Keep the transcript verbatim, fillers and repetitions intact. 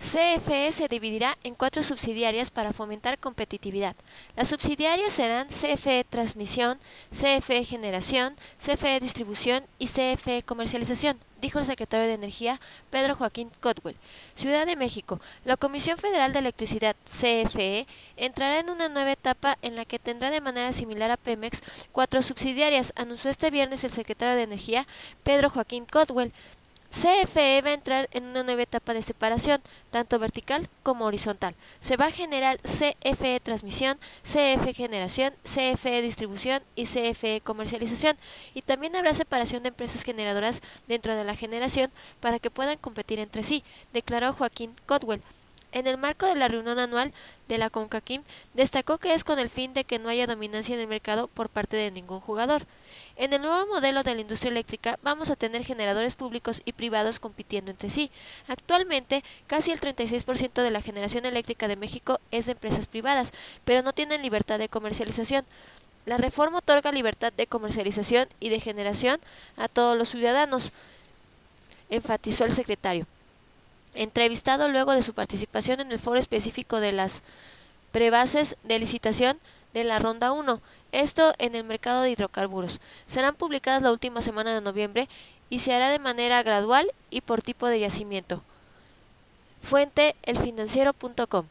C F E se dividirá en cuatro subsidiarias para fomentar competitividad. Las subsidiarias serán C F E Transmisión, C F E Generación, C F E Distribución y C F E Comercialización, dijo el secretario de Energía, Pedro Joaquín Codwell. Ciudad de México. La Comisión Federal de Electricidad, C F E, entrará en una nueva etapa en la que tendrá de manera similar a Pemex cuatro subsidiarias, anunció este viernes el secretario de Energía, Pedro Joaquín Codwell. C F E va a entrar en una nueva etapa de separación, tanto vertical como horizontal. Se va a generar C F E Transmisión, C F E Generación, C F E Distribución y C F E Comercialización. Y también habrá separación de empresas generadoras dentro de la generación para que puedan competir entre sí, declaró Joaquín Codwell. En el marco de la reunión anual de la CONCACIM, destacó que es con el fin de que no haya dominancia en el mercado por parte de ningún jugador. En el nuevo modelo de la industria eléctrica vamos a tener generadores públicos y privados compitiendo entre sí. Actualmente, casi el treinta y seis por ciento de la generación eléctrica de México es de empresas privadas, pero no tienen libertad de comercialización. La reforma otorga libertad de comercialización y de generación a todos los ciudadanos, enfatizó el secretario. Entrevistado luego de su participación en el foro específico de las prebases de licitación de la Ronda uno, esto en el mercado de hidrocarburos. Serán publicadas la última semana de noviembre y se hará de manera gradual y por tipo de yacimiento. Fuente elfinanciero punto com.